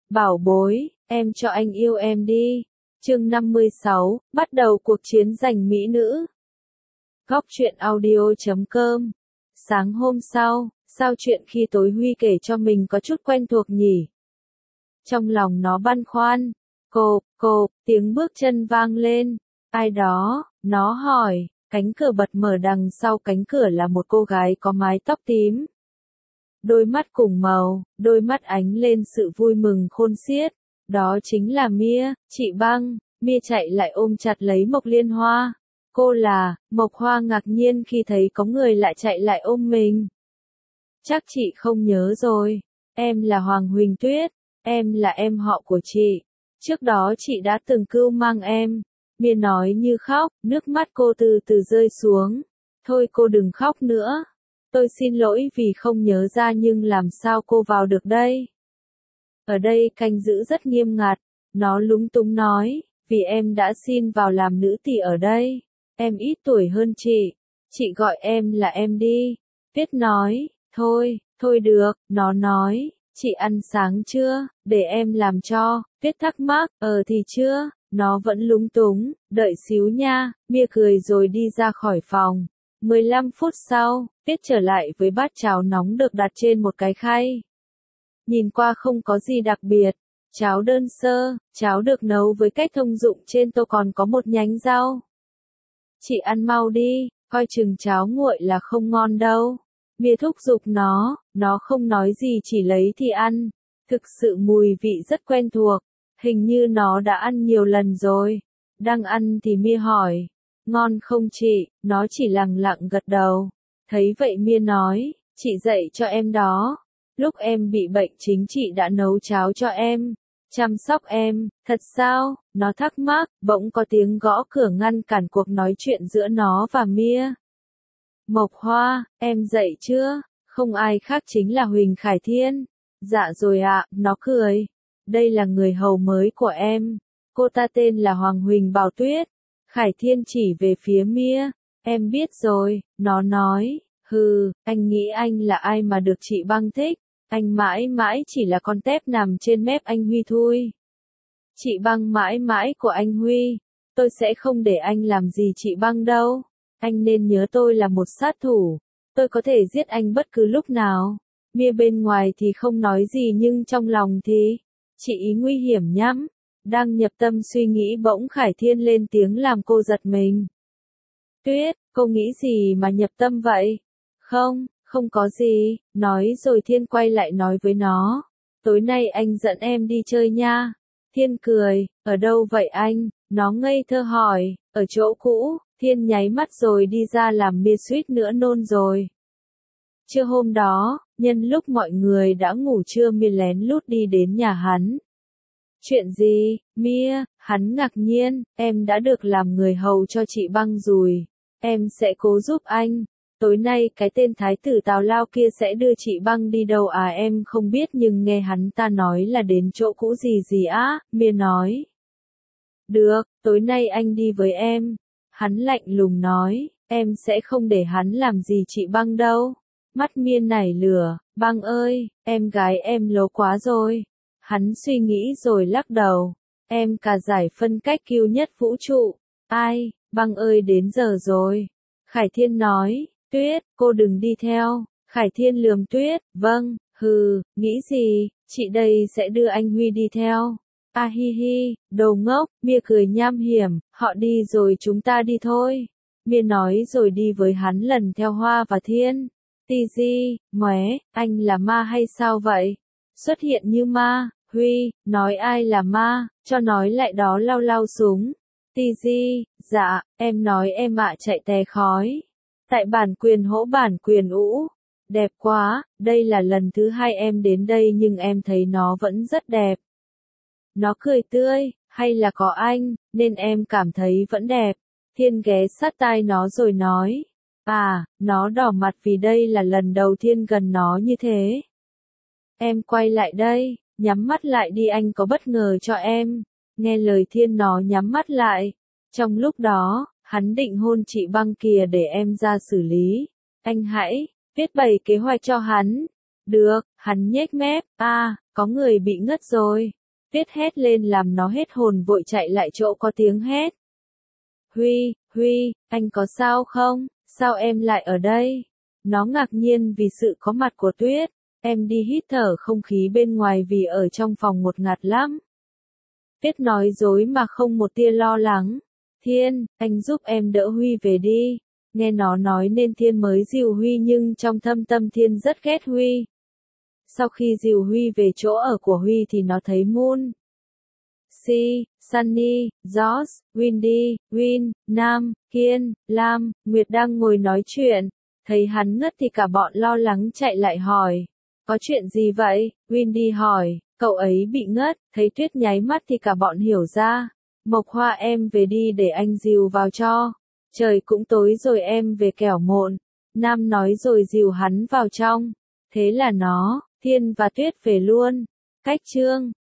Bảo bối, em cho anh yêu em đi. Chương 56, bắt đầu cuộc chiến giành mỹ nữ. Góc truyện audio.com. Sáng hôm sau, sao chuyện khi tối Huy kể cho mình có chút quen thuộc nhỉ? Trong lòng nó băn khoăn. Cộp, tiếng bước chân vang lên. Ai đó? Nó hỏi. Cánh cửa bật mở, đằng sau cánh cửa là một cô gái có mái tóc tím. Đôi mắt cùng màu, đôi mắt ánh lên sự vui mừng khôn xiết. Đó chính là Mia, chị Băng. Mia chạy lại ôm chặt lấy Mộc Liên Hoa. Cô là, Mộc Hoa ngạc nhiên khi thấy có người lại chạy lại ôm mình. Chắc chị không nhớ rồi. Em là Hoàng Huỳnh Tuyết. Em là em họ của chị. Trước đó chị đã từng cưu mang em. Mia nói như khóc, nước mắt cô từ từ rơi xuống. Thôi cô đừng khóc nữa. Tôi xin lỗi vì không nhớ ra, nhưng làm sao cô vào được đây? Ở đây canh giữ rất nghiêm ngặt. Nó lúng túng nói, vì em đã xin vào làm nữ tỳ ở đây. Em ít tuổi hơn chị. Chị gọi em là em đi. Tuyết nói, thôi được, nó nói, chị ăn sáng chưa, để em làm cho. Tuyết thắc mắc, thì chưa. Nó vẫn lúng túng, đợi xíu nha. Mia cười rồi đi ra khỏi phòng. 15 phút sau, Tuyết trở lại với bát cháo nóng được đặt trên một cái khay. Nhìn qua không có gì đặc biệt. Cháo đơn sơ, cháo được nấu với cách thông dụng, trên tô còn có một nhánh rau. Chị ăn mau đi, coi chừng cháo nguội là không ngon đâu. Mia thúc giục nó không nói gì, chỉ lấy thì ăn. Thực sự mùi vị rất quen thuộc, hình như nó đã ăn nhiều lần rồi. Đang ăn thì Mia hỏi, ngon không chị? Nó chỉ lẳng lặng gật đầu. Thấy vậy Mia nói, chị dạy cho em đó. Lúc em bị bệnh chính chị đã nấu cháo cho em, chăm sóc em. Thật sao? Nó thắc mắc. Bỗng có tiếng gõ cửa ngăn cản cuộc nói chuyện giữa nó và Mia. Mộc Hoa, em dậy chưa? Không ai khác chính là Huỳnh Khải Thiên. Dạ rồi ạ, nó cười. Đây là người hầu mới của em. Cô ta tên là Hoàng Huỳnh Bảo Tuyết. Khải Thiên chỉ về phía Mia. Em biết rồi, nó nói. Hừ, anh nghĩ anh là ai mà được chị Băng thích. Anh mãi mãi chỉ là con tép nằm trên mép anh Huy thôi. Chị Băng mãi mãi của anh Huy. Tôi sẽ không để anh làm gì chị Băng đâu. Anh nên nhớ tôi là một sát thủ. Tôi có thể giết anh bất cứ lúc nào. Mia bên ngoài thì không nói gì, nhưng trong lòng thì, chị ý nguy hiểm nhắm. Đang nhập tâm suy nghĩ, bỗng Khải Thiên lên tiếng làm cô giật mình. Tuyết, cô nghĩ gì mà nhập tâm vậy? Không có gì. Nói rồi Thiên quay lại nói với nó. Tối nay anh dẫn em đi chơi nha. Thiên cười, ở đâu vậy anh? Nó ngây thơ hỏi, ở chỗ cũ. Thiên nháy mắt rồi đi ra, làm Mia suýt nữa nôn rồi. Trưa hôm đó, nhân lúc mọi người đã ngủ trưa, Mia lén lút đi đến nhà hắn. Chuyện gì, Mia? Hắn ngạc nhiên, em đã được làm người hầu cho chị Băng rồi. Em sẽ cố giúp anh. Tối nay cái tên thái tử tào lao kia sẽ đưa chị Băng đi đâu à? Em không biết, nhưng nghe hắn ta nói là đến chỗ cũ gì á. Mia nói. Được, tối nay anh đi với em. Hắn lạnh lùng nói, em sẽ không để hắn làm gì chị Băng đâu. Mắt Mia nảy lửa, Băng ơi, em gái em lố quá rồi. Hắn suy nghĩ rồi lắc đầu. Em cả giải phân cách kiêu nhất vũ trụ. Ai, Băng ơi, đến giờ rồi. Khải Thiên nói, Tuyết, cô đừng đi theo. Khải Thiên lườm Tuyết, vâng, hừ, nghĩ gì, chị đây sẽ đưa anh Huy đi theo. A hi hi, đồ ngốc. Mia cười nham hiểm, họ đi rồi chúng ta đi thôi. Mia nói rồi đi với hắn lần theo Hoa và Thiên. Tì, móe, anh là ma hay sao vậy? Xuất hiện như ma. Huy, nói ai là ma, cho nói lại đó, lau súng. Tì, dạ, em nói em ạ, chạy tè khói. Tại bản quyền hỗ bản quyền ũ. Đẹp quá, đây là lần thứ 2 em đến đây nhưng em thấy nó vẫn rất đẹp. Nó cười tươi, hay là có anh, nên em cảm thấy vẫn đẹp. Thiên ghé sát tai nó rồi nói. À, nó đỏ mặt vì đây là lần đầu tiên gần nó như thế. Em quay lại đây, nhắm mắt lại đi, anh có bất ngờ cho em. Nghe lời Thiên, nó nhắm mắt lại. Trong lúc đó, hắn định hôn chị Băng kìa, để em ra xử lý. Anh hãy viết bày kế hoạch cho hắn. Được, hắn nhếch mép. À, có người bị ngất rồi. Tuyết hét lên làm nó hết hồn vội chạy lại chỗ có tiếng hét. Huy, anh có sao không? Sao em lại ở đây? Nó ngạc nhiên vì sự có mặt của Tuyết. Em đi hít thở không khí bên ngoài vì ở trong phòng ngột ngạt lắm. Tuyết nói dối mà không một tia lo lắng. Thiên, anh giúp em đỡ Huy về đi. Nghe nó nói nên Thiên mới dìu Huy nhưng trong thâm tâm Thiên rất ghét Huy. Sau khi dìu Huy về chỗ ở của Huy thì nó thấy Moon, Si, Sunny, Josh, Windy, Win, Nam, Kiên, Lam, Nguyệt đang ngồi nói chuyện. Thấy hắn ngất thì cả bọn lo lắng chạy lại hỏi. Có chuyện gì vậy? Windy hỏi. Cậu ấy bị ngất. Thấy Tuyết nháy mắt thì cả bọn hiểu ra. Mộc Hoa em về đi để anh dìu vào cho. Trời cũng tối rồi em về kẻo muộn. Nam nói rồi dìu hắn vào trong. Thế là nó, Thiên và Tuyết về luôn. Cách chương